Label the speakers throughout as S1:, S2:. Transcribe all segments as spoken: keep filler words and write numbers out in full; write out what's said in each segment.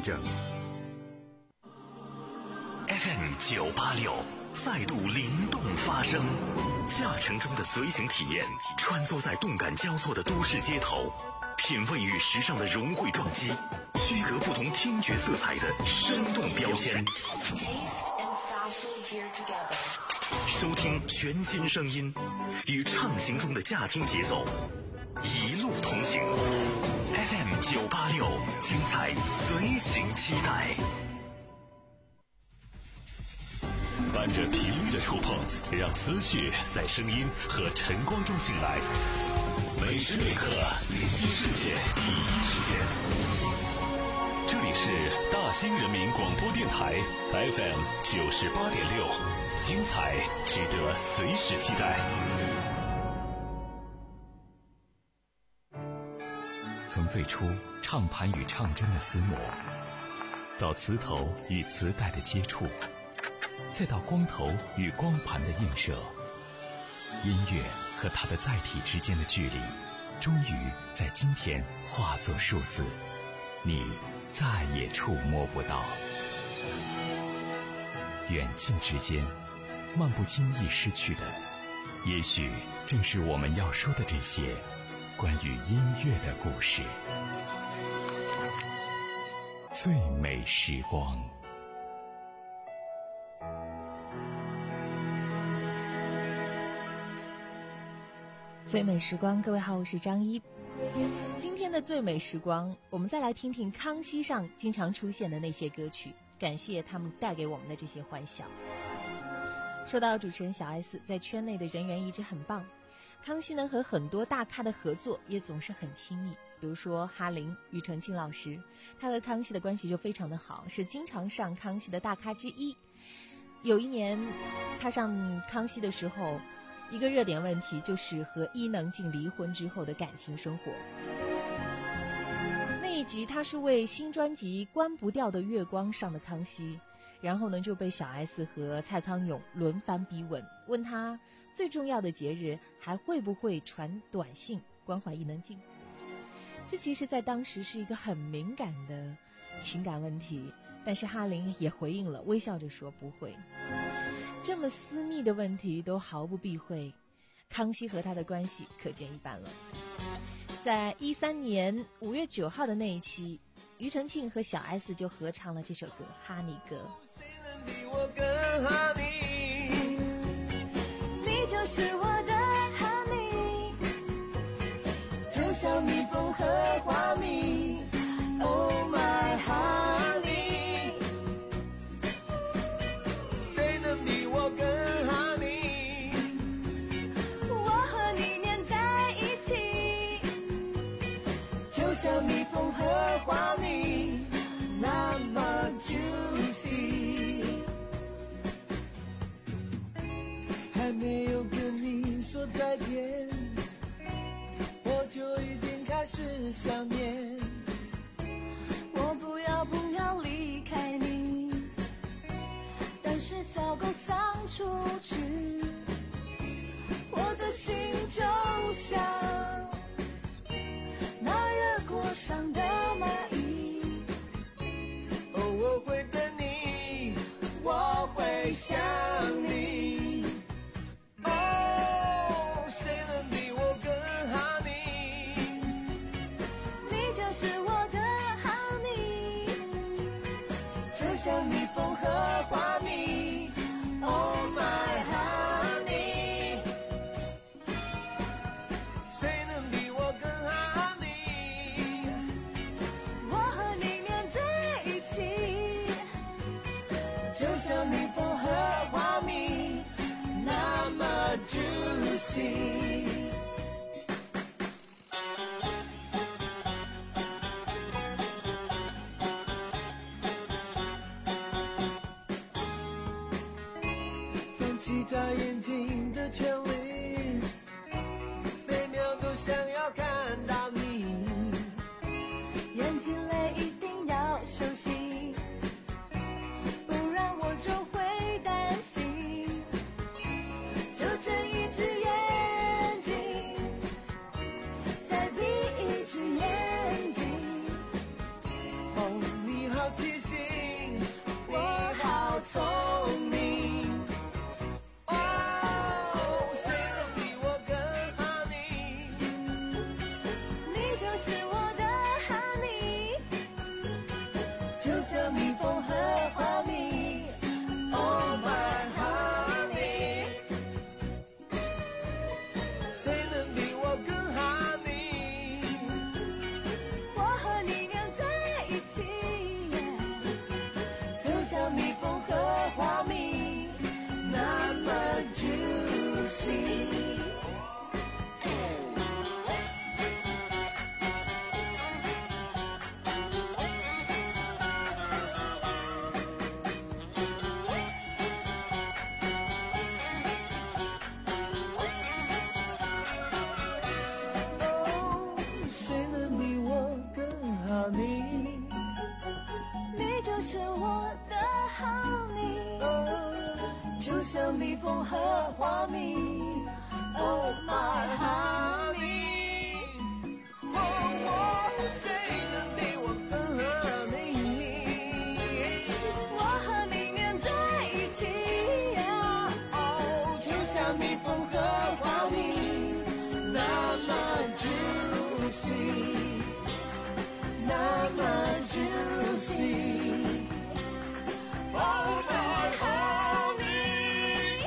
S1: 证。
S2: F M 九八六再度灵动发声，驾乘中的随行体验，穿梭在动感交错的都市街头，品味与时尚的融汇撞击，区隔不同听觉色彩的生动标签。收听全新声音，与畅行中的驾听节奏，一路同行。F M 九八六，精彩随行期待。伴着频率的触碰，让思绪在声音和晨光中醒来。每时每刻，连接世界第一时间。这里是大兴人民广播电台 F M 九十八点六，精彩值得随时期待。
S3: 从最初唱盘与唱针的厮磨，到磁头与磁带的接触，再到光头与光盘的映射，音乐和它的载体之间的距离，终于在今天化作数字，你再也触摸不到。远近之间，漫不经意失去的，也许正是我们要说的这些关于音乐的故事。最美时光。
S4: 最美时光，各位好，我是张一。今天的最美时光，我们再来听听康熙上经常出现的那些歌曲，感谢他们带给我们的这些欢笑。说到主持人小 S 在圈内的人缘一直很棒，康熙呢和很多大咖的合作也总是很亲密，比如说哈林、庾澄庆老师，他和康熙的关系就非常的好，是经常上康熙的大咖之一。有一年他上康熙的时候，一个热点问题就是和伊能静离婚之后的感情生活。那一集他是为新专辑《关不掉的月光》上的康熙，然后呢就被小 S 和蔡康永轮番逼问，问他最重要的节日还会不会传短信关怀伊能静。这其实在当时是一个很敏感的情感问题，但是哈林也回应了，微笑着说不会。这么私密的问题都毫不避讳，康熙和他的关系可见一斑了。在一三年五月九号的那一期，庾澄庆和小 S 就合唱了这首歌《哈尼歌》。
S5: 我更哈尼，你就是我的哈尼，就像蜜蜂和花蜜 Oh my honey， 谁能比我更哈尼，我和你黏在一起，就像蜜蜂和花蜜那么 juicy， 还没有跟你说再见，我就已经开始想念，我不要不要离开你，但是小狗想出去，我的心就像那月果上的蚂蚁，哦，我会等你，我会想你，哦，谁能比我更哈尼，你就是我的哈尼，就像蜜蜂和花蜜 Oh my honey， 谁能比我更哈尼，我和你黏在一起，就像蜜蜂和花蜜那么 juicy。放弃眨眼睛的权利，每秒都想要看到你，眼睛泪一定要休息，不然我就会担心，就睁一只眼睛再闭一只眼睛，哦，你好要提醒你好聪明。哦，谁能比我更好你？
S1: 你就是我的 honey，
S5: 就像蜜蜂和花蜜。Oh my honey， 谁能比我更好你？
S1: 我和你黏在一起，
S5: 就像蜜蜂和花蜜，那么 juicy。
S1: 你就是我的 honey，
S5: 就像蜜蜂和花蜜 ，Oh my honey， 哦哦，谁能比我更合你？
S1: 我和你黏在一起，
S5: 哦，就像蜜蜂和花蜜，那么 juicy， 那么 juicy。Oh my honey。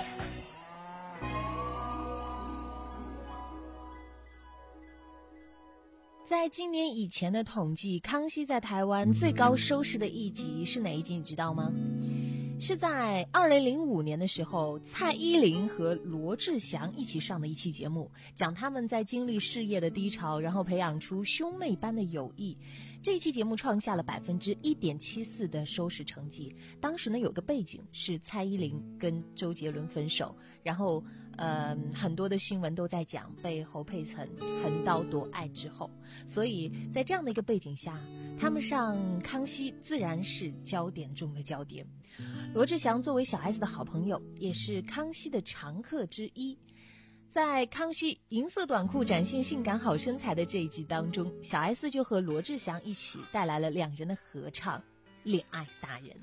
S4: 在今年以前的统计，康熙在台湾最高收视的一集是哪一集？你知道吗？是在二零零五年的时候，蔡依林和罗志祥一起上的一期节目，讲他们在经历事业的低潮，然后培养出兄妹般的友谊。这一期节目创下了百分之一点七四的收视成绩。当时呢，有个背景是蔡依林跟周杰伦分手，然后呃很多的新闻都在讲被侯佩岑横刀夺爱之后，所以在这样的一个背景下，他们上康熙自然是焦点中的焦点。罗志祥作为小 S 的好朋友，也是康熙的常客之一。在康熙银色短裤展现性感好身材的这一集当中，小 S 就和罗志祥一起带来了两人的合唱《恋爱达人》。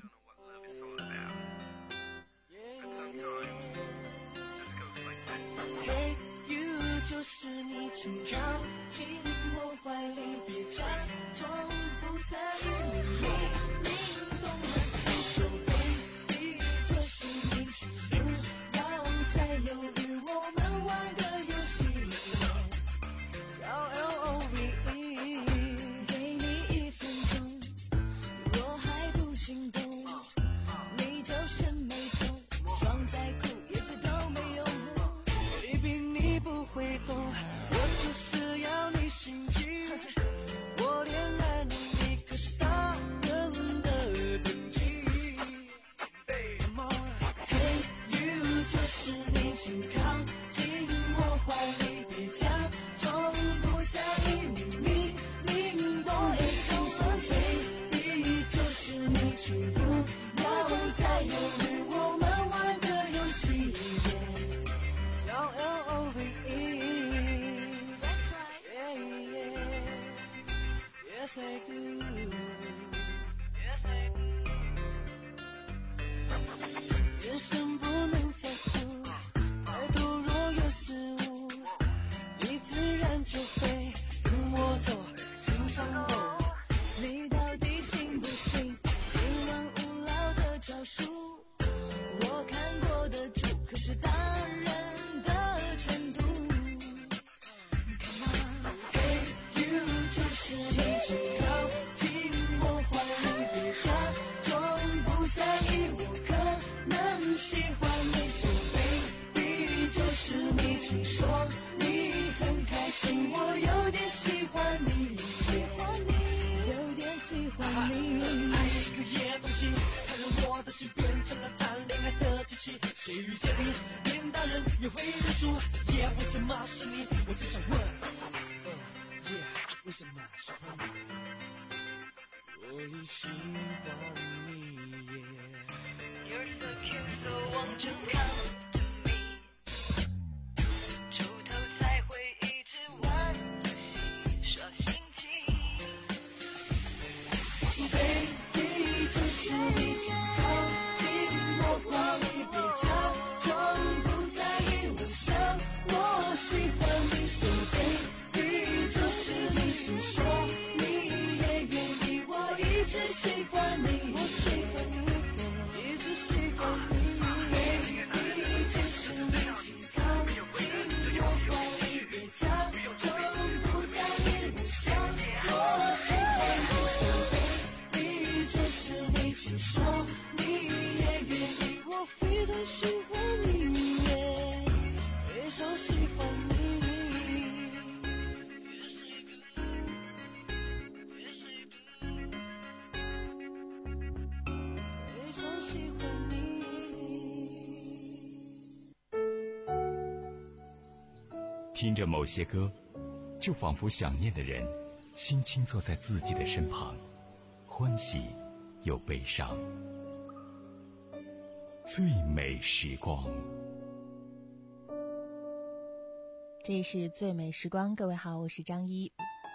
S5: Hey you， 就是你，请靠近我怀里，别假装不在意，明明懂了心所，baby， 这是你，请不要再犹豫，我们玩个游戏，叫 L O V E，
S1: 给你一分钟，我还不心动，你就是没中，装再酷也是都没用。
S5: Baby， 你不会懂，我就是要你心急，我恋爱能力可是大人的等级。Come on，Hey you， 就是你，请靠近我怀里，别假装不在意，明明明我也心酸，Baby， 就是你，请不要再犹豫，我们玩个游戏。叫 L O V E，That's right， yeah yeah，Yes I do，Yes I do， 眼神不能在乎，态度若有失误，你自然就会跟我走，心上路。
S1: 你到底行不行？今晚无聊的招数，我看过的主可是大人的程度。
S5: Hey you， 就是你，请靠近我怀里，别假装不在意，我可能喜欢你，说 baby， 就是你，请说你很开心，我有点喜欢你，喜欢你，
S1: 有点喜欢你。
S5: 爱是个野东西，它让我的心变成了谈恋爱的机器，谁遇见你变大人也会认输，耶、yeah, 为什么是你？我只想问，呃、uh, yeah, 为什么喜欢你？我已喜欢你耶。
S6: You're so cute, so 望着看着你，出头才会一直玩游戏，耍心机。
S5: Baby，
S1: 喜欢你，我喜欢你，一直喜欢你。你就是你，请靠近我怀里，别假装不在意，不想我喜欢你。你就是你，请说你也愿意，我非常喜欢你，非常喜欢你。
S3: 听着某些歌，就仿佛想念的人轻轻坐在自己的身旁，欢喜又悲伤。最美时光，
S4: 这里是最美时光，各位好，我是张一。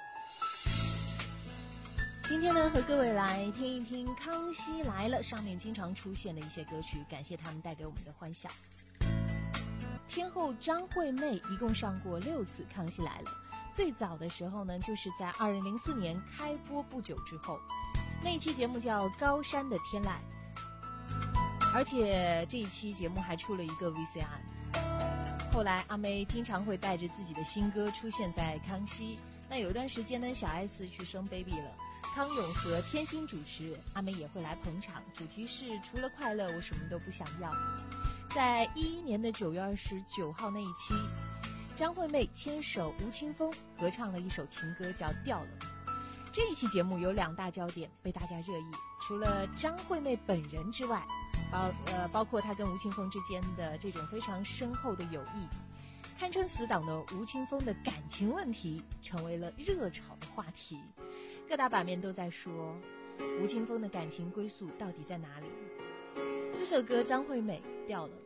S4: 今天呢，和各位来听一听《康熙来了》上面经常出现的一些歌曲，感谢他们带给我们的欢笑。天后张惠妹一共上过六次《康熙来了》，最早的时候呢，就是在二零零四年开播不久之后，那一期节目叫《高山的天籁》，而且这一期节目还出了一个 V C R。后来阿妹经常会带着自己的新歌出现在康熙。那有一段时间呢，小 S 去生 baby 了，康永和天心主持，阿妹也会来捧场，主题是除了快乐我什么都不想要。在一一年的九月二十九号那一期，张惠妹牵手吴青峰合唱了一首情歌叫《掉了》。这一期节目有两大焦点被大家热议，除了张惠妹本人之外，包呃包括她跟吴青峰之间的这种非常深厚的友谊，堪称死党的吴青峰的感情问题成为了热炒的话题，各大版面都在说吴青峰的感情归宿到底在哪里。这首歌张惠妹掉了。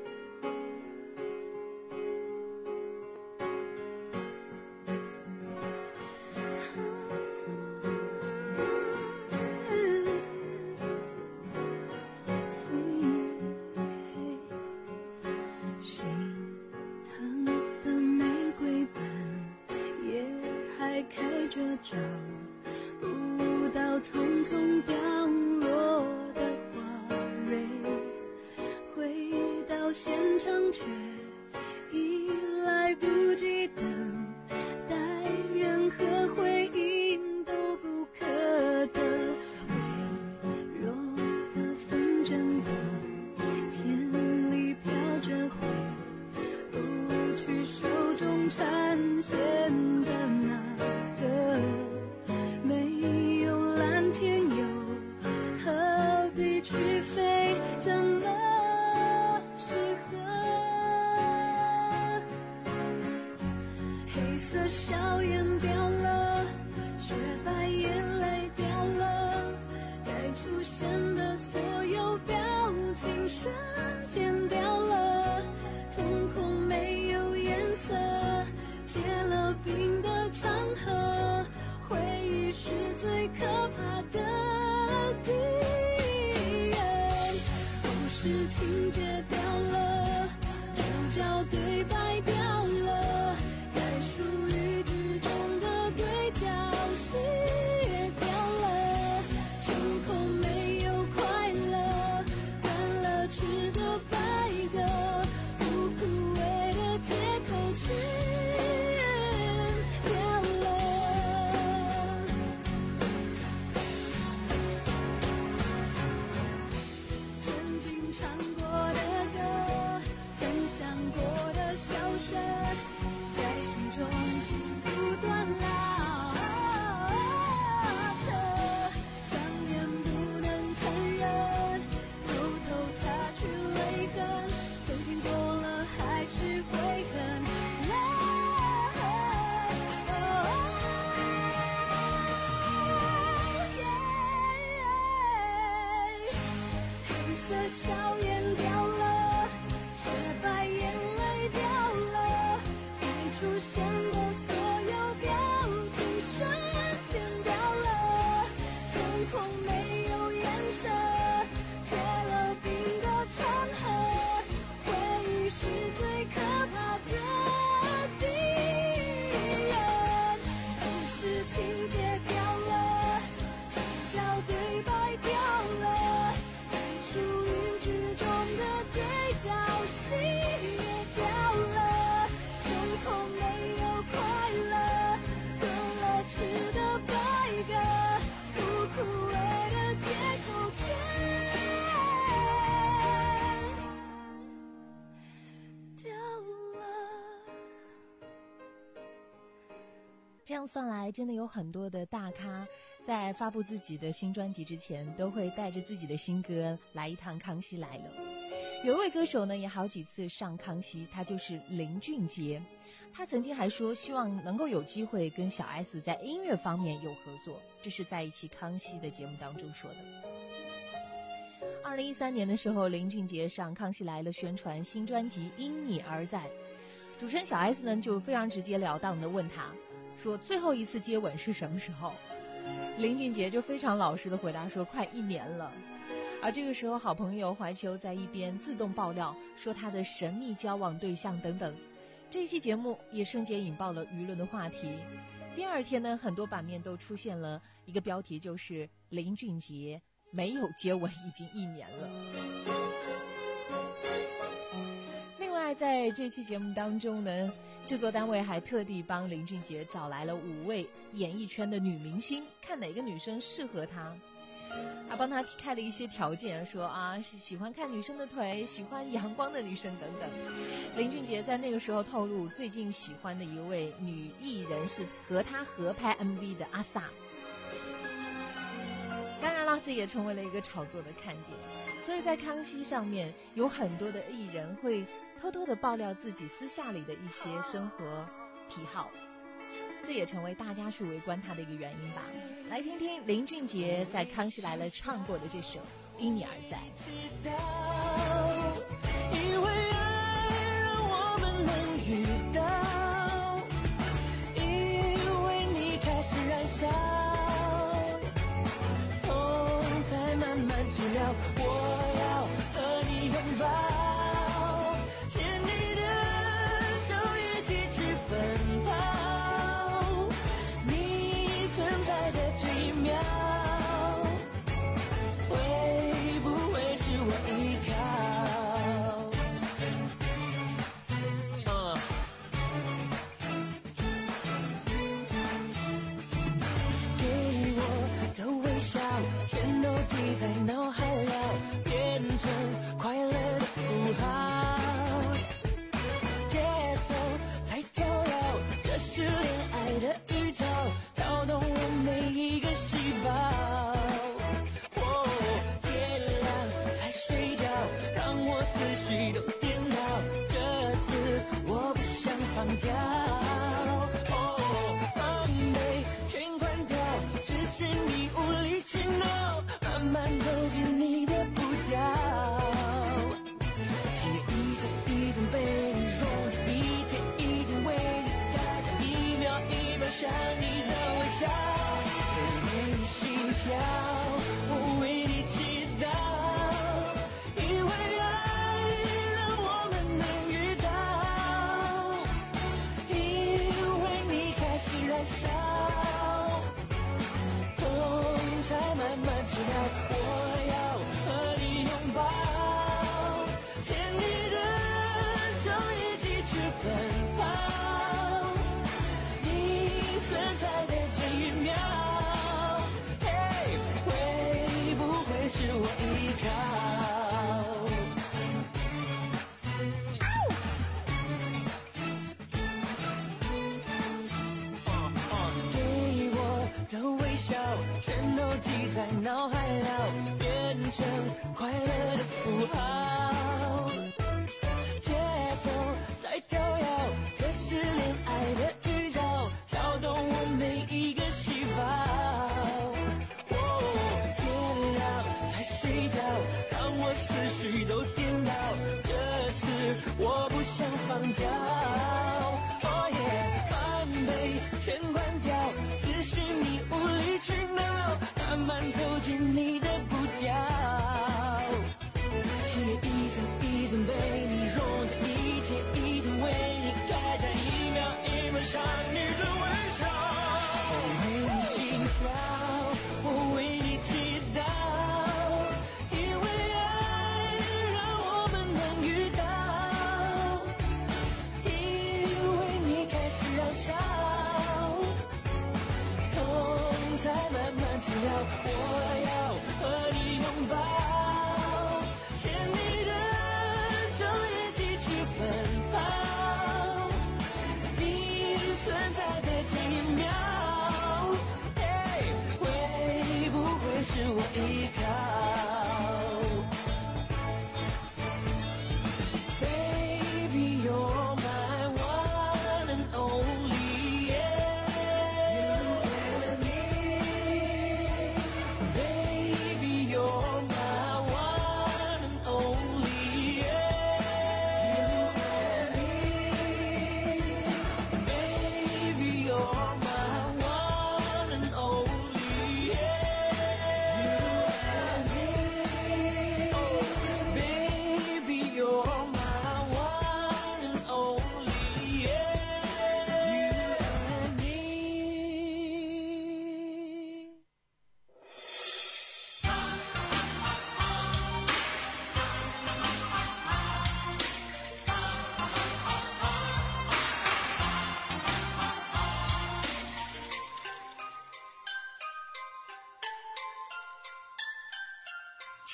S1: 心疼的玫瑰瓣也还开着，找不到匆匆掉落的花蕊，回到现场却已来不及等待，任何回应都不可得。微弱的风筝过天里飘着，回不去手中缠线的那个，没有蓝天又何必去飞，怎么适合？黑色笑颜掉了，雪白眼泪掉了，该出现的所有表情瞬间掉了，瞳孔没有颜色，结了冰的长河，回忆是最可怕的敌人。故事情节掉了，主角对白掉了，该属于剧中的对角戏也掉了，出口没有快乐，断了翅的白鸽，不枯萎的借口去掉了。曾经唱过的歌，分享过的笑声，在心中不断拉扯，想念不能承认，偷偷擦去泪痕，冬天过了还是会很累。黑色笑颜掉了，雪白眼泪掉了，该出现的所有表情瞬间掉了，瞳孔没有颜色，结了冰的长河，回忆是最可怕的敌人。故事情节掉了，主角对白掉了，该属于剧中的对角戏也掉了，生活没有快乐，多了吃的白鸽，不枯萎的借口全掉了。
S4: 这样算来，真的有很多的大咖在发布自己的新专辑之前，都会带着自己的新歌来一趟《康熙来了》。有一位歌手呢，也好几次上康熙，他就是林俊杰。他曾经还说，希望能够有机会跟小 S 在音乐方面有合作，这是在一期康熙的节目当中说的。二零一三年的时候，林俊杰上《康熙来了》宣传新专辑《因你而在》，主持人小 S 呢就非常直截了当的问他说，最后一次接吻是什么时候？林俊杰就非常老实的回答说，快一年了。而这个时候，好朋友怀秋在一边自动爆料说他的神秘交往对象等等。这一期节目也瞬间引爆了舆论的话题。第二天呢，很多版面都出现了一个标题，就是林俊杰没有接吻已经一年了。另外在这期节目当中呢，制作单位还特地帮林俊杰找来了五位演艺圈的女明星，看哪个女生适合他，啊，帮他开了一些条件，说啊是喜欢看女生的腿，喜欢阳光的女生等等。林俊杰在那个时候透露，最近喜欢的一位女艺人是和他合拍 M V 的阿 sa。当然了，这也成为了一个炒作的看点。所以在康熙上面，有很多的艺人会偷偷的爆料自己私下里的一些生活癖好，这也成为大家去围观他的一个原因吧。来听听林俊杰在康熙来了唱过的这首《因你而在》。
S5: 因为爱让我们能遇到，因为你开始燃烧，痛在慢慢治疗，我要和你拥抱，牵你的手一起去奔跑，你存在的这一秒，会不会是我依靠？嗯，给我的微笑，全都记在脑海了，变成快乐的符号，节奏在跳跃，这是恋爱的预兆，跳动我每一个细胞。哦，天亮才睡觉，让我思绪都颠倒，这次我不想放掉。哦，防备全关掉，只许你无理取闹，慢慢走进你的步调，心也一层一层被你融，一天一天为你改造，一秒一秒想你的微笑，为你心跳，我为你祈祷，因为爱让我们能遇到，因为你开始燃烧，痛才慢慢治疗，我要和你拥抱，牵你的手一起去奔跑，你存在的这一秒，嘿，会不会是我依靠？给我的微笑，全都记在脑海了，变成快乐的符号，节奏在跳跃，这是恋爱的预兆，跳动我每一个细胞。哦，天亮才睡觉，让我思绪都颠倒，这次我不想放掉。哦耶，防备全关掉，只许你无理取闹，慢慢走进你的步调，心也一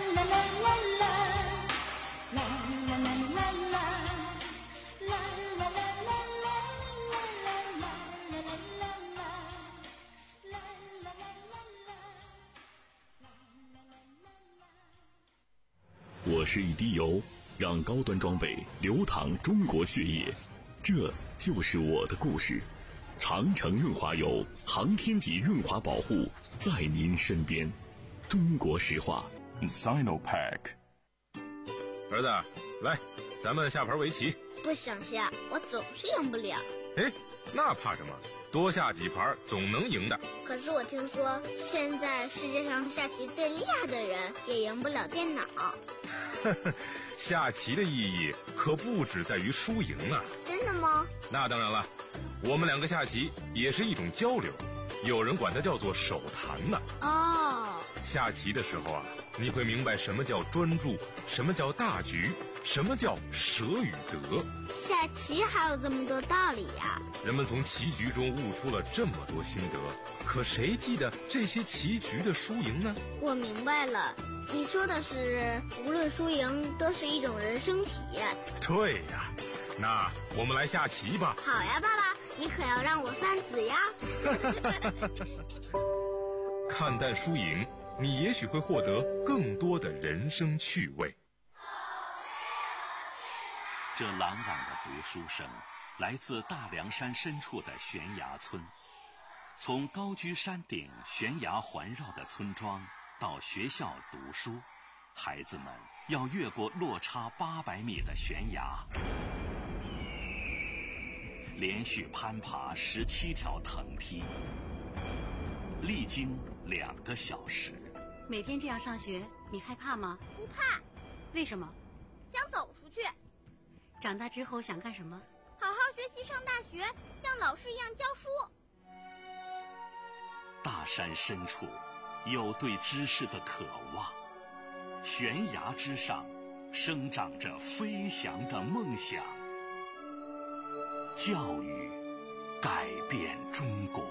S1: 啦啦啦啦，啦啦啦啦啦，啦啦啦啦啦，啦啦啦啦啦，啦啦啦啦。
S2: 我是一滴油，让高端装备流淌中国血液，这就是我的故事。长城润滑油，航天级润滑保护，在您身边。中国石化
S3: Sinopack。
S7: 儿子，来，咱们下盘围棋。
S8: 不想下，我总是赢不了。
S7: 哎，那怕什么？多下几盘总能赢的。
S8: 可是我听说，现在世界上下棋最厉害的人也赢不了电脑。
S7: 下棋的意义可不只在于输赢啊！
S8: 真的吗？
S7: 那当然了，我们两个下棋也是一种交流，有人管它叫做手谈呢。
S8: 哦，
S7: 下棋的时候啊，你会明白什么叫专注，什么叫大局，什么叫舍与得。
S8: 下棋还有这么多道理呀！
S7: 人们从棋局中悟出了这么多心得，可谁记得这些棋局的输赢呢？
S8: 我明白了，你说的是无论输赢都是一种人生体验。
S7: 对呀，那我们来下棋吧。
S8: 好呀，爸爸，你可要让我三子呀。
S7: 看淡输赢，你也许会获得更多的人生趣味。
S3: 这朗朗的读书声来自大凉山深处的悬崖村。从高居山顶悬崖环绕的村庄到学校读书，孩子们要越过落差八百米的悬崖，连续攀爬十七条藤梯，历经两个小时。
S9: 每天这样上学，你害怕吗？
S8: 不怕。
S9: 为什么？
S8: 想走出去。
S9: 长大之后想干什么？
S8: 好好学习，上大学，像老师一样教书。
S3: 大山深处有对知识的渴望，悬崖之上生长着飞翔的梦想。教育改变中国。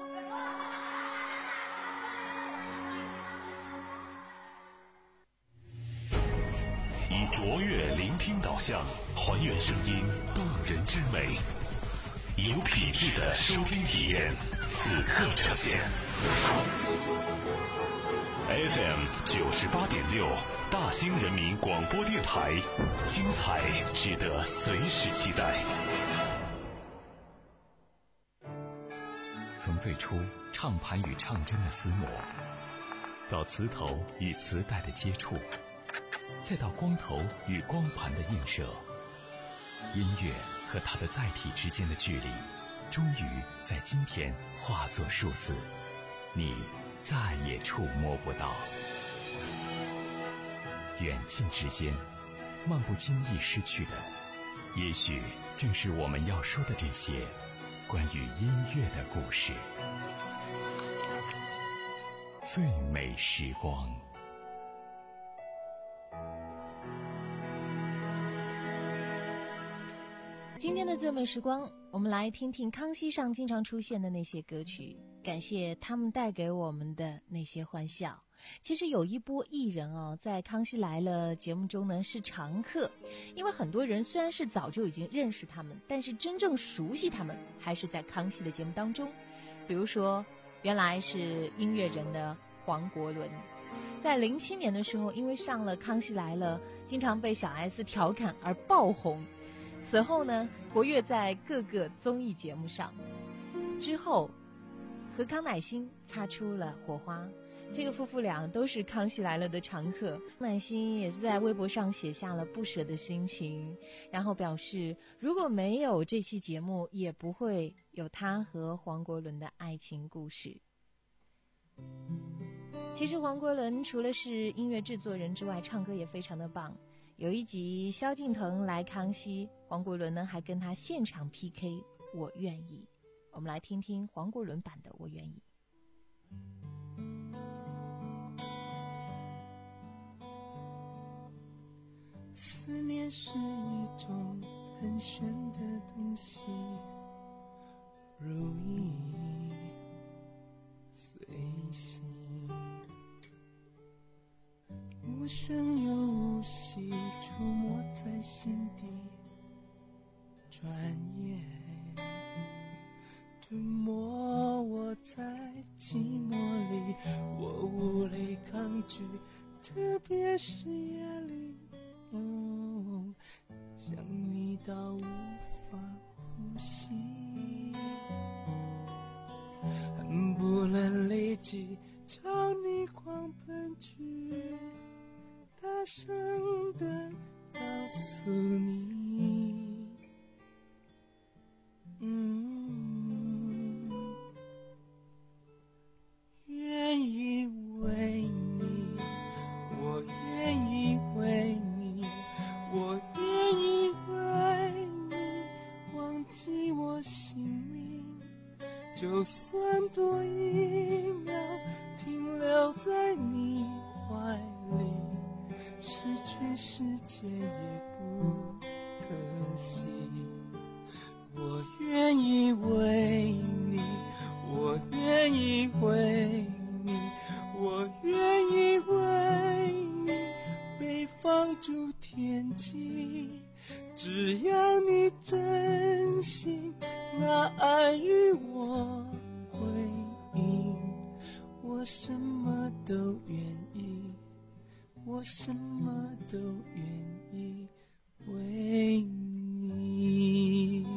S2: 以卓越聆听导向，还原声音动人之美，有品质的收听体验，此刻呈现。F M 九十八点六，大兴人民广播电台，精彩值得随时期待。
S3: 从最初唱盘与唱针的厮磨，到磁头与磁带的接触，再到光头与光盘的映射，音乐和它的载体之间的距离，终于在今天化作数字，你再也触摸不到。远近之间，漫不经意失去的，也许正是我们要说的这些关于音乐的故事。最美时光。
S4: 今天的最美时光，我们来听听康熙上经常出现的那些歌曲，感谢他们带给我们的那些欢笑。其实有一波艺人哦，在康熙来了节目中呢是常客，因为很多人虽然是早就已经认识他们，但是真正熟悉他们还是在康熙的节目当中。比如说原来是音乐人的黄国伦，在零七年的时候因为上了康熙来了，经常被小 S 调侃而爆红，此后呢活跃在各个综艺节目上，之后和康乃馨擦出了火花，这个夫妇俩都是康熙来了的常客。康乃馨也是在微博上写下了不舍的心情，然后表示如果没有这期节目，也不会有他和黄国伦的爱情故事。其实黄国伦除了是音乐制作人之外，唱歌也非常的棒。有一集萧敬腾来康熙，黄国伦呢还跟他现场 P K 我愿意。我们来听听黄国伦版的我愿意。
S5: 思念是一种很玄的东西，如影随形，无声又无息，出没在心底，转眼吞没我在寂寞里，我无力抗拒，特别是夜里，哦，想你到无法呼吸，恨不能立即朝你狂奔去，大声地告诉你，嗯，愿意为你，我愿意为你，我愿意为你忘记我姓名，就算多一秒停留在你怀里，失去世界也不可惜。我愿意为你，我愿意为你，我愿意为你被放逐天际。只要你真心拿爱与我回应，我什么都愿意，我什么都愿意为你。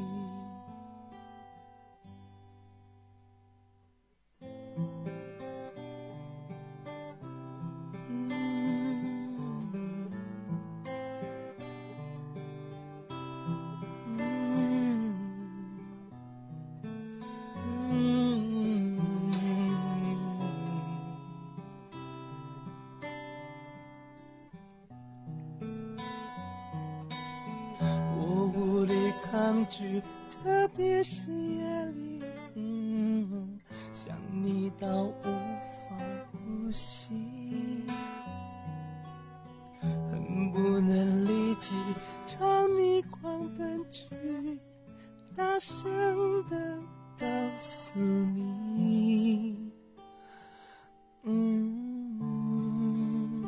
S5: 抗拒，特别是夜里，嗯，想你到无法呼吸，恨不能立即朝你狂奔去，大声地告诉你，嗯，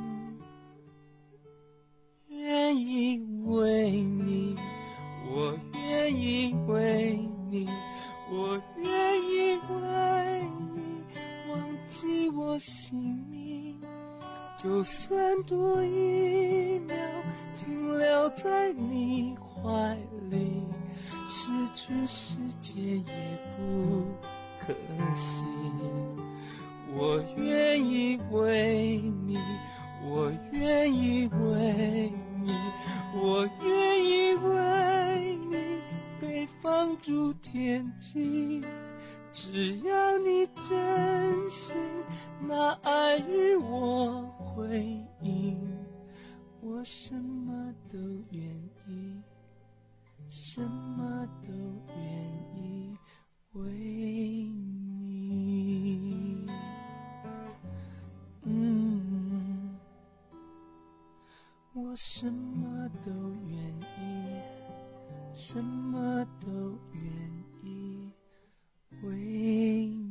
S5: 愿意为你，我愿意为你，我愿意为你忘记我姓名，就算多一秒停留在你怀里，失去世界也不可惜。我愿意为你，我愿意为你，我愿意为你被放逐天际。只要你真心拿爱与我回应，我什么都愿意，什么都愿意为你。嗯，我什么都愿意，什么都愿意为你。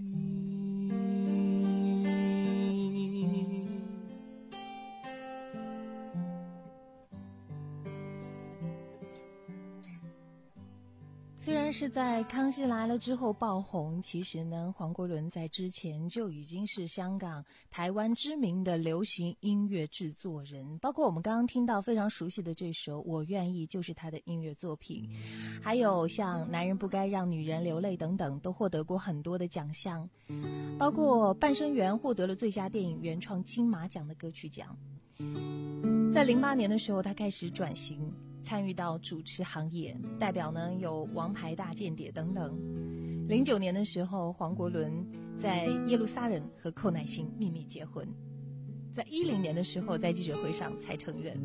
S4: 虽然是在《康熙来了》之后爆红，其实呢，黄国伦在之前就已经是香港、台湾知名的流行音乐制作人，包括我们刚刚听到非常熟悉的这首《我愿意》就是他的音乐作品，还有像《男人不该让女人流泪》等等，都获得过很多的奖项，包括《半生缘》获得了最佳电影原创金马奖的歌曲奖。在零八年的时候，他开始转型，参与到主持行业，代表呢有《王牌大间谍》等等。零九年的时候，黄国伦在耶路撒冷和寇乃馨秘密结婚，在一零年的时候，在记者会上才承认。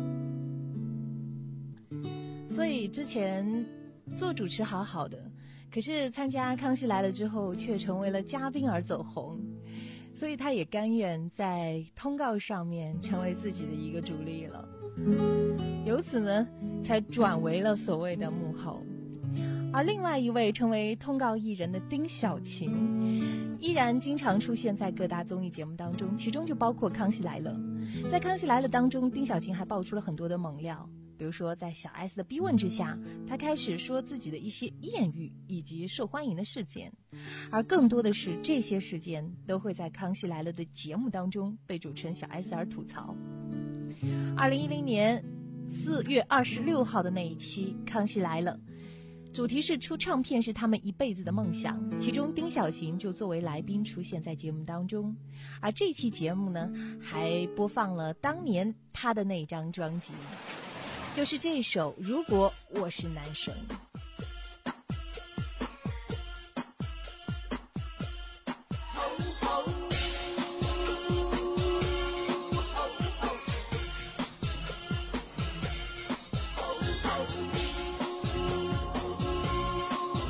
S4: 所以之前做主持好好的，可是参加《康熙来了》之后，却成为了嘉宾而走红。所以他也甘愿在通告上面成为自己的一个主力了，由此呢才转为了所谓的幕后。而另外一位成为通告艺人的丁小琴，依然经常出现在各大综艺节目当中，其中就包括《康熙来了》。在《康熙来了》当中，丁小琴还爆出了很多的猛料，比如说在小 S 的逼问之下，她开始说自己的一些艳遇以及受欢迎的事件，而更多的是这些事件都会在《康熙来了》的节目当中被主持人小 S 而吐槽。二零一零年四月二十六号的那一期《康熙来了》，主题是出唱片是他们一辈子的梦想，其中丁小琴就作为来宾出现在节目当中，而这期节目呢还播放了当年他的那张专辑，就是这首《如果我是男神》。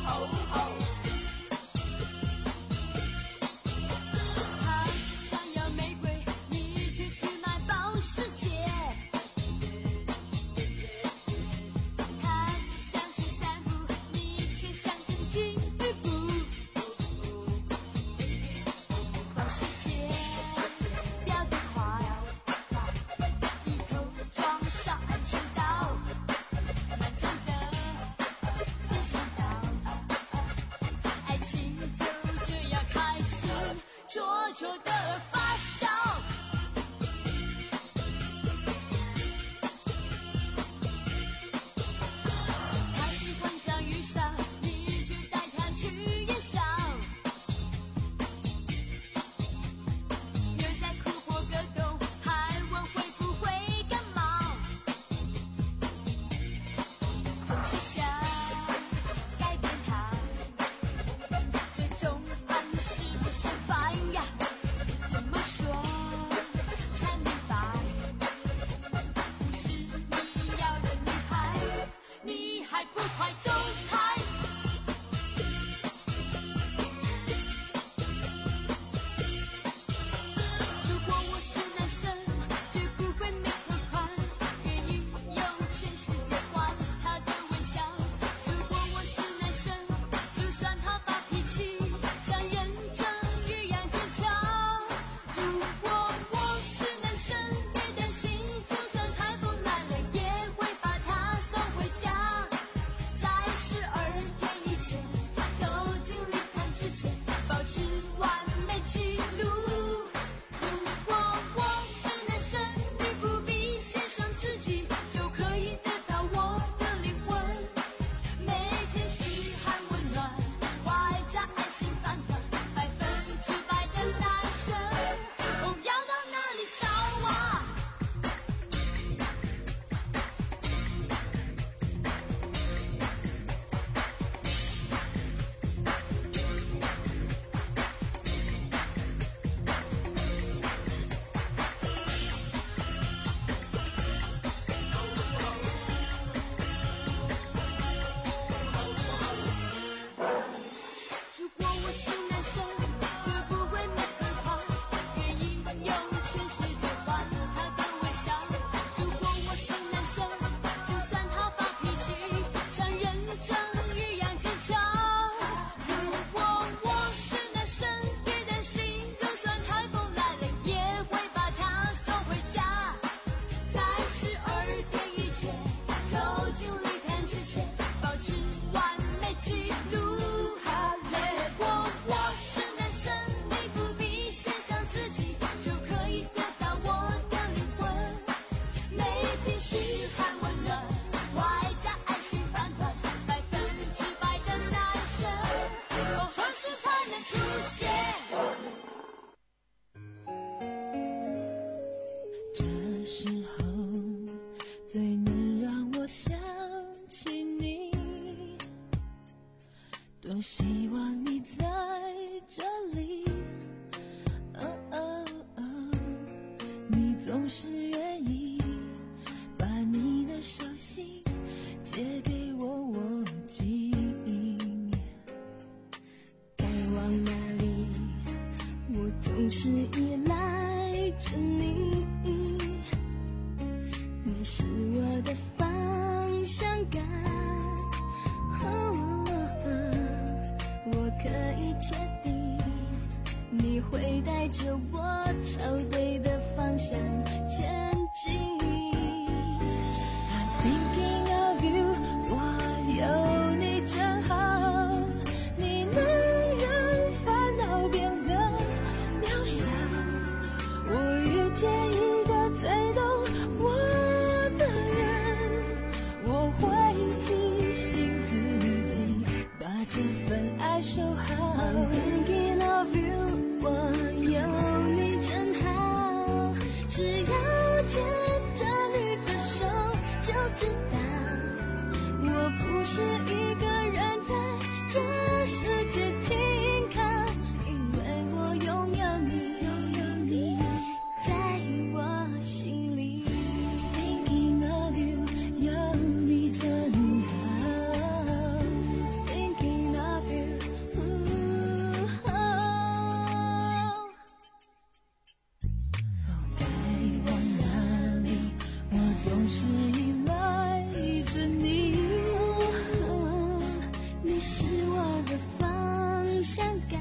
S1: 想要还不快走开？如果我是男生，绝不会没和款，愿意用全世界换他的微笑。如果我是男生，就算他发脾气，像忍着欲扬坚强。如果我是男生，别担心，就算台风来了，也会把他送回家。在十二点以前，走进礼堂之前，保持完美记录。如果我是男生，你不必献上自己，就可以得到我的灵魂。每天嘘寒问暖，外加爱心饭团，百分之百的男生。哦，要到哪里找啊？如果我是男生，绝不会没很好，愿意用全世界换他的微笑。如果我是男生，就算他发脾气，像忍着欲扬坚强。如果我是男生，别担心，就算台风来了，也会把他送回家。在十二点以前，走进礼堂之前，保持完美记录。如果我是男生，你不必献上自己，就可以得到我的灵魂。每天嘘寒问暖，外加爱心饭团，百分之百的男生。哦，何时才能出现？这时候最能让我想起你，多希望你在这里。哦哦哦，你总是愿意把你的手心借给我，我记。该往哪里，我总是依赖着你。你是我的方向感。我可以确定，你会带着我朝对的方向前进。I'm thinking of you， 我有你真好，你能让烦恼变得渺小。我遇见一个最懂我的人，我会提醒自己把这份爱收好。I'm thinking of you， 我有你真好，只要牵着你的手就知道，我不是一个人在这世界停靠，因为我拥有你，拥有你在我心里。Thinking of you， 有你真好。Thinking of you， 该往哪里，我总是依赖着你。你是我的方向感。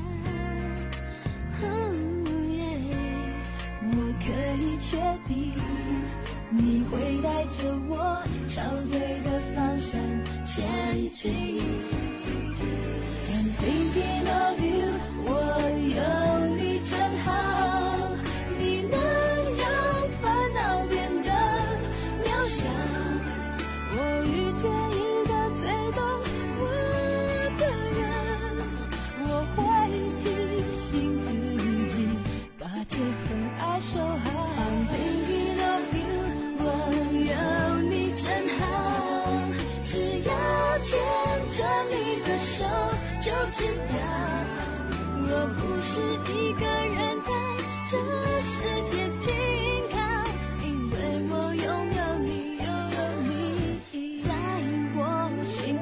S1: 我可以确定，你会带着我朝对的方向前进。I'm thinking of you， 我有你真好，你能让烦恼变得渺小。我遇见一个最懂我的人，我会提醒自己把这份爱收好。I'm thinking of you， 我有你真好，只要牵着你的手就知道，我不是一个人在这世界停靠，因为我拥有你，拥有你在我心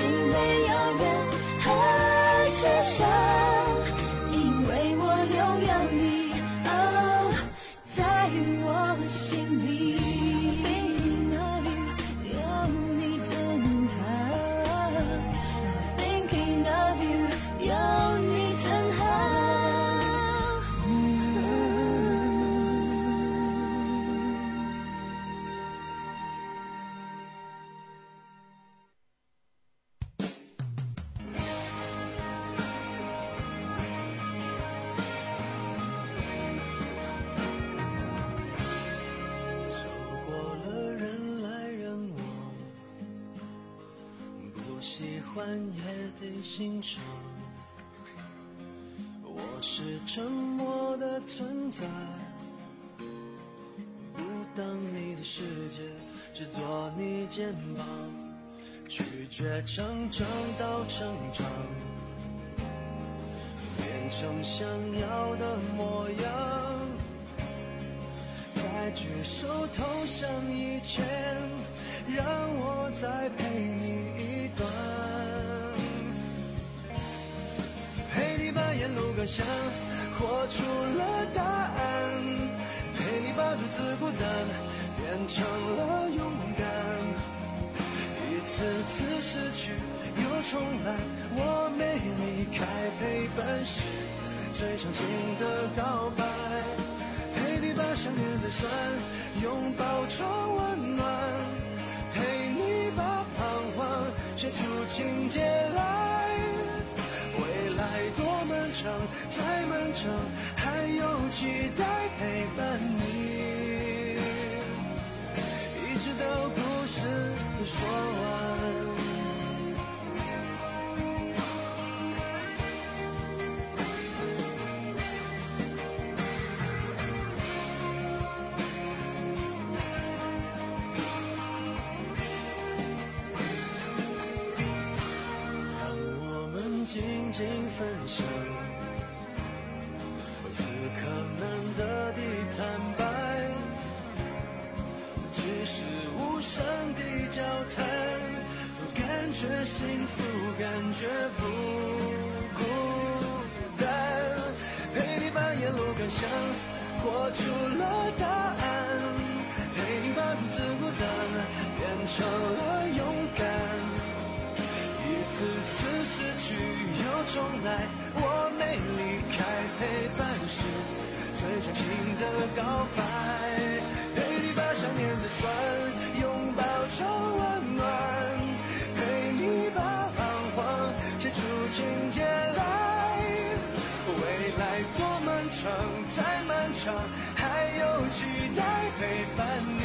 S1: 竟没有人还缺少，因为我拥有你，哦，在我心里。Thinking of you， 有你真好。Thinking of you， 有你真好。
S5: 也得欣赏，我是沉默的存在，不当你的世界，只做你肩膀，拒绝成长到成长，变成想要的模样，再举手投降以前，让我再陪你一段，陪你把沿路感想活出了答案，陪你把独自孤单变成了勇敢，一次次失去又重来，我没离开陪伴是最长情的告白，陪你把想念的酸拥抱成温暖，陪你把彷徨写出情节来，未来多漫长再漫长，还有期待陪伴你，一直到故事的说完。静静分享此刻难得的坦白，只是无声的交谈，都感觉幸福，感觉不孤单，陪你把沿路感想活出了答案，陪你把独自孤单变成了勇敢，一次次失去又重来，我没离开陪伴是最长情的告白，陪你把想念的酸拥抱成温暖，陪你把彷徨写出情节来，未来多漫长再漫长，还有期待陪伴你，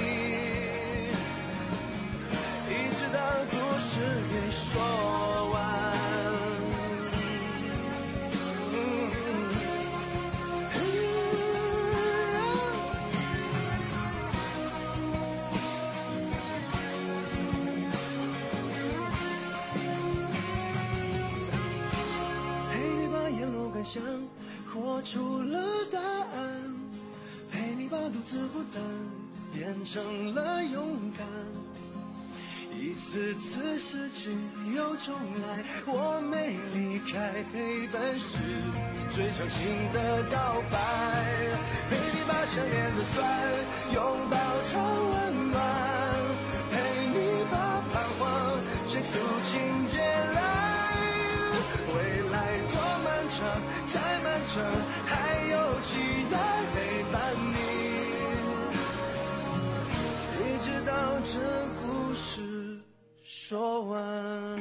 S5: 一直到故事给说完。想活出了答案，陪你把独自孤单变成了勇敢，一次次失去又重来，我没离开陪伴是最长情的告白，陪你把想念的酸拥抱成温暖，陪你把彷徨写出情节来，未来多漫长再漫长，还有期待陪伴你，一直到这故事说完。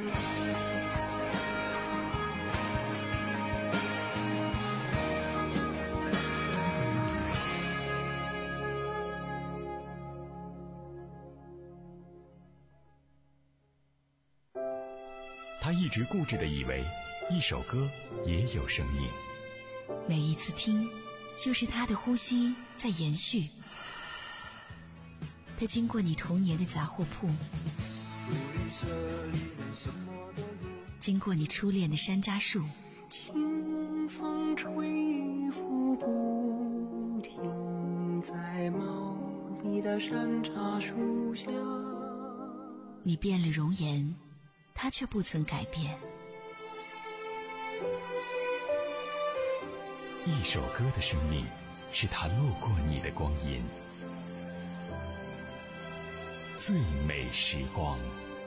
S3: 他一直固执地以为一首歌也有生命，
S10: 每一次听就是他的呼吸在延续，他经过你童年的杂货铺，经过你初恋的山楂树，
S5: 清风吹拂不停，在茂密的山楂树下，
S10: 你变了容颜， 他却不曾改变。
S3: 一首歌的生命，是它路过你的光阴。最美时光。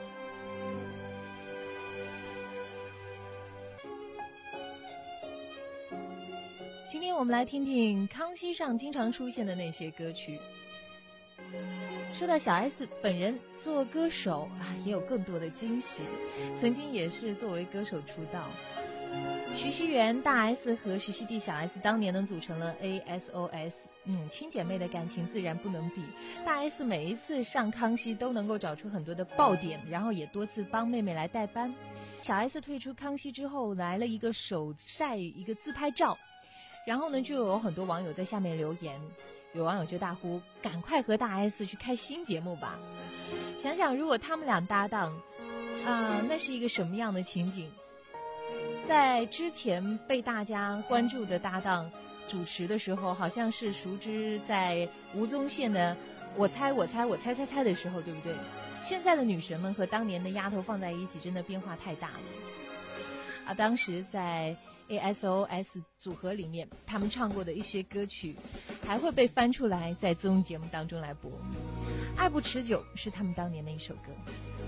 S4: 今天我们来听听康熙上经常出现的那些歌曲。说到小 S 本人做歌手啊，也有更多的惊喜。曾经也是作为歌手出道。徐熙媛、大 S 和徐熙娣小 S 当年呢组成了 A S O S， 嗯，亲姐妹的感情自然不能比。大 S 每一次上康熙都能够找出很多的爆点，然后也多次帮妹妹来代班。小 S 退出康熙之后，来了一个手晒一个自拍照，然后呢就有很多网友在下面留言，有网友就大呼赶快和大 S 去开新节目吧。想想如果他们俩搭档啊，那是一个什么样的情景。在之前被大家关注的搭档主持的时候，好像是熟知在吴宗宪的我猜我猜我猜猜猜的时候，对不对？现在的女神们和当年的丫头放在一起，真的变化太大了啊！当时在 A S O S 组合里面，他们唱过的一些歌曲还会被翻出来在综艺节目当中来播。爱不持久是他们当年的一首歌。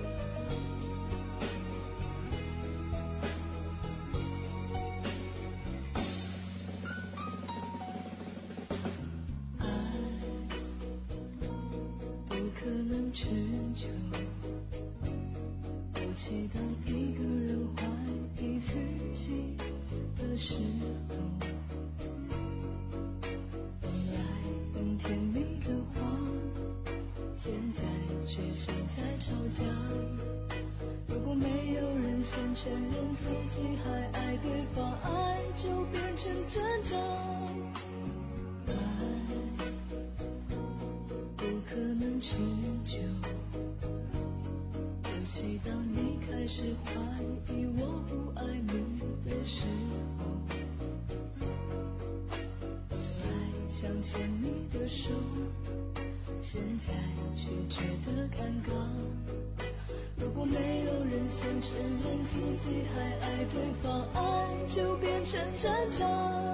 S1: 可能持久，尤其当一个人怀疑自己的时候，本来很甜蜜的话，现在却像在吵架。如果没有人先承认自己还爱对方，爱就变成挣扎。不可能持久，尤其当你开始怀疑我不爱你的时候，本来想牵你的手，现在却觉得尴尬。如果没有人先承认自己还爱对方，爱就变成挣扎。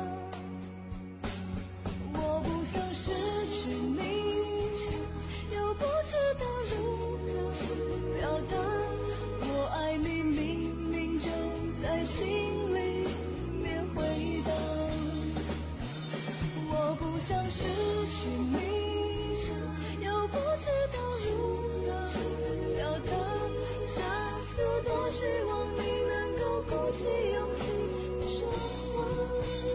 S1: 我不想失去你，不知道如何表达，我爱你明明就在心里面回答。我不想失去你，又不知道如何表达，下次多希望你能够鼓起勇气说话。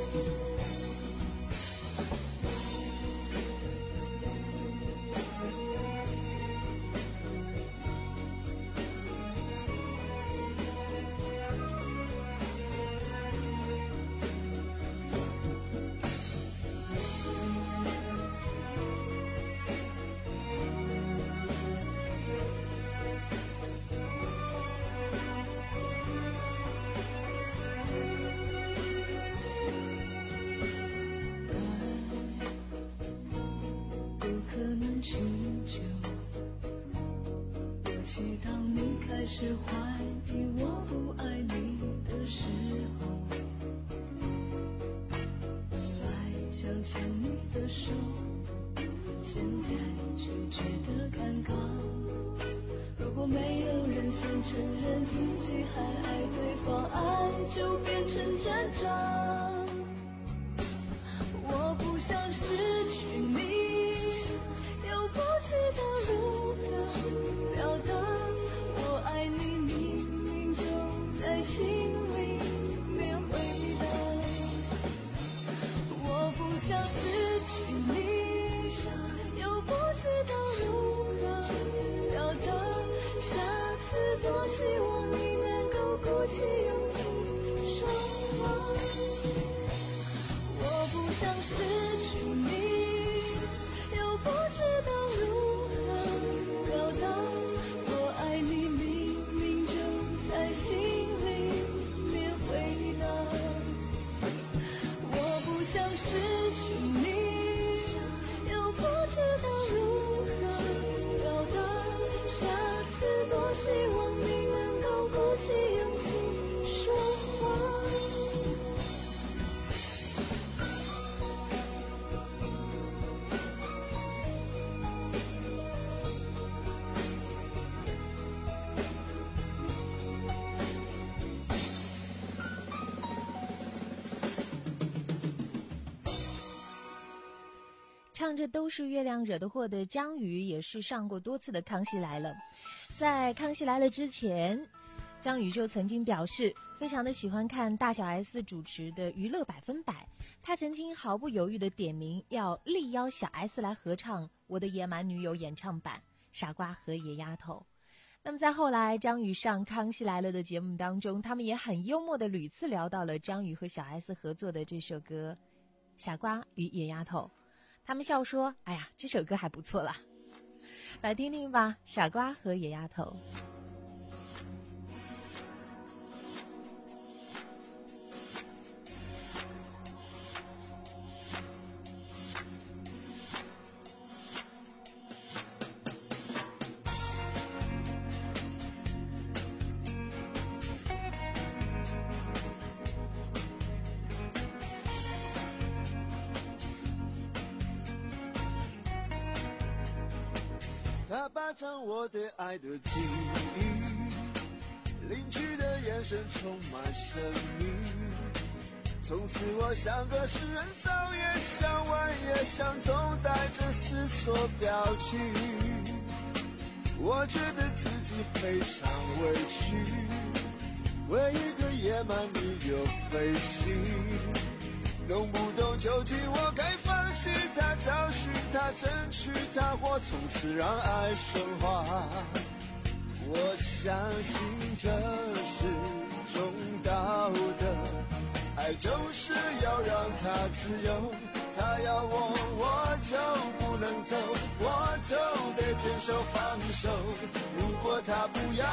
S1: 持久，尤其当你开始怀疑我不爱你的时候，本来想牵你的手，现在却觉得尴尬。如果没有人先承认自己还爱对方，爱就变成挣扎。我不想失去你，又不知道如何表达，我爱你明明就在心里面回答。我不想失去你，又不知道如何表达，下次多希望你能够鼓起勇气说话。我不想失去你，
S4: 唱着都是月亮惹的祸的江宇也是上过多次的康熙来了。在康熙来了之前，江宇就曾经表示非常的喜欢看大小 S 主持的娱乐百分百，他曾经毫不犹豫的点名要力邀小 S 来合唱我的野蛮女友演唱版傻瓜和野丫头。那么在后来张宇上康熙来了的节目当中，他们也很幽默的屡次聊到了张宇和小 S 合作的这首歌傻瓜与野丫头，他们笑说哎呀这首歌还不错啦。来听听吧，傻瓜和野丫头。
S5: 他霸占我对爱的记忆，领取的眼神充满神秘。从此我像个诗人，早也想晚也想，总带着思索表情。我觉得自己非常委屈，为一个野蛮女友费心。弄不懂究竟我该放弃他，找寻他，争取他，或从此让爱升华。我相信这是种道德，爱就是要让他自由，他要我我就不能走，我就得坚守放手。如果他不要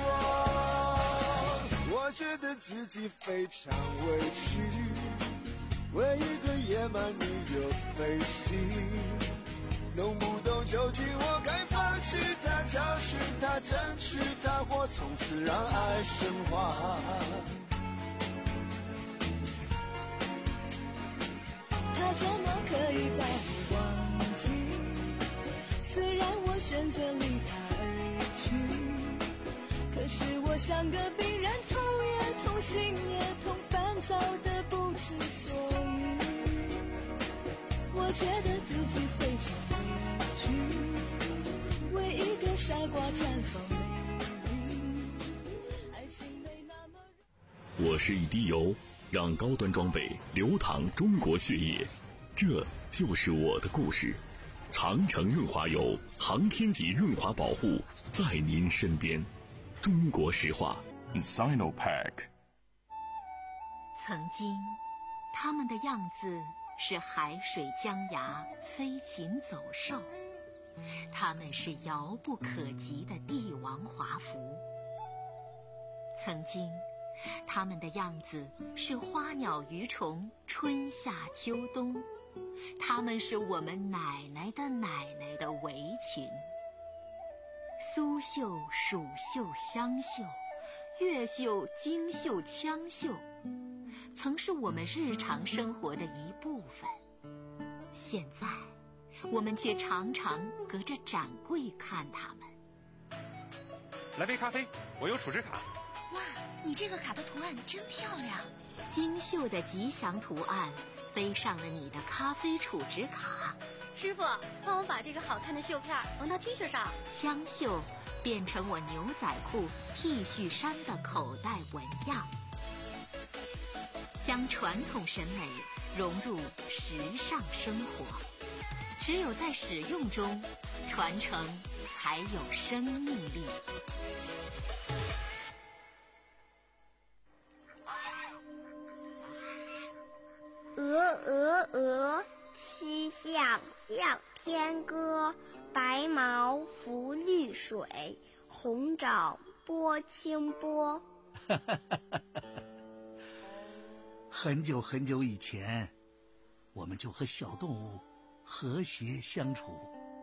S5: 我，我觉得自己非常委屈，为一个野蛮女友费心。弄不懂究竟我该放弃他，找寻他，争取他，或从此让爱升华。
S1: 他怎么可以把我忘记？虽然我选择离他而去，可是我像个病人，头也痛，心也痛，烦躁的不知所云。我觉得自己非常委屈，为一个傻瓜绽放美丽。爱情没那么……
S3: 我是一滴油，让高端装备流淌中国血液，这就是我的故事。长城润滑油，航天级润滑保护，在您身边。中国石化 Sinopack。
S10: 曾经他们的样子是海水江崖，飞禽走兽，他们是遥不可及的帝王华服。曾经他们的样子是花鸟鱼虫，春夏秋冬，他们是我们奶奶的奶奶的围裙。苏绣、蜀绣、湘绣、越绣、京绣、羌绣，曾是我们日常生活的一部分。现在我们却常常隔着展柜看他们。
S7: 来杯咖啡，我有储值卡。
S10: 哇，你这个卡的图案真漂亮！精绣的吉祥图案飞上了你的咖啡储值卡。
S9: 师傅，帮我把这个好看的绣片缝到 T 恤上。
S10: 羌绣变成我牛仔裤、T 恤衫的口袋纹样，将传统审美融入时尚生活。只有在使用中，传承才有生命力。
S8: 鹅鹅鹅，曲项向天歌。白毛浮绿水，红爪拨清波。
S11: 很久很久以前，我们就和小动物和谐相处。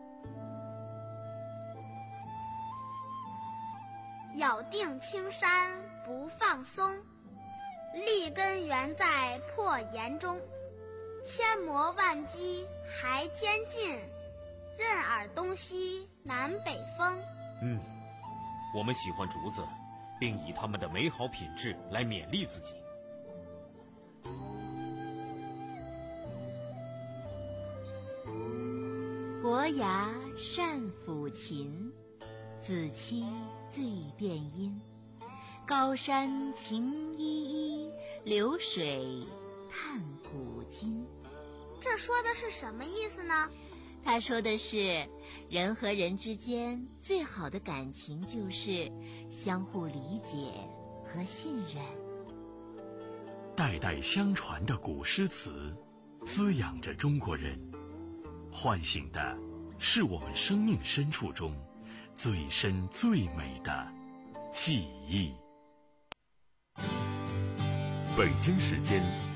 S8: 咬定青山不放松，立根原在破岩中。千磨万击还坚劲，任尔东西南北风。
S12: 嗯，我们喜欢竹子，并以它们的美好品质来勉励自己。
S10: 伯牙善抚琴，子期最辨音。高山晴依依，流水探古今。
S8: 这说的是什么意思呢？
S10: 他说的是，人和人之间最好的感情就是相互理解和信任。
S3: 代代相传的古诗词，滋养着中国人，唤醒的是我们生命深处中最深最美的记忆。
S2: 北京时间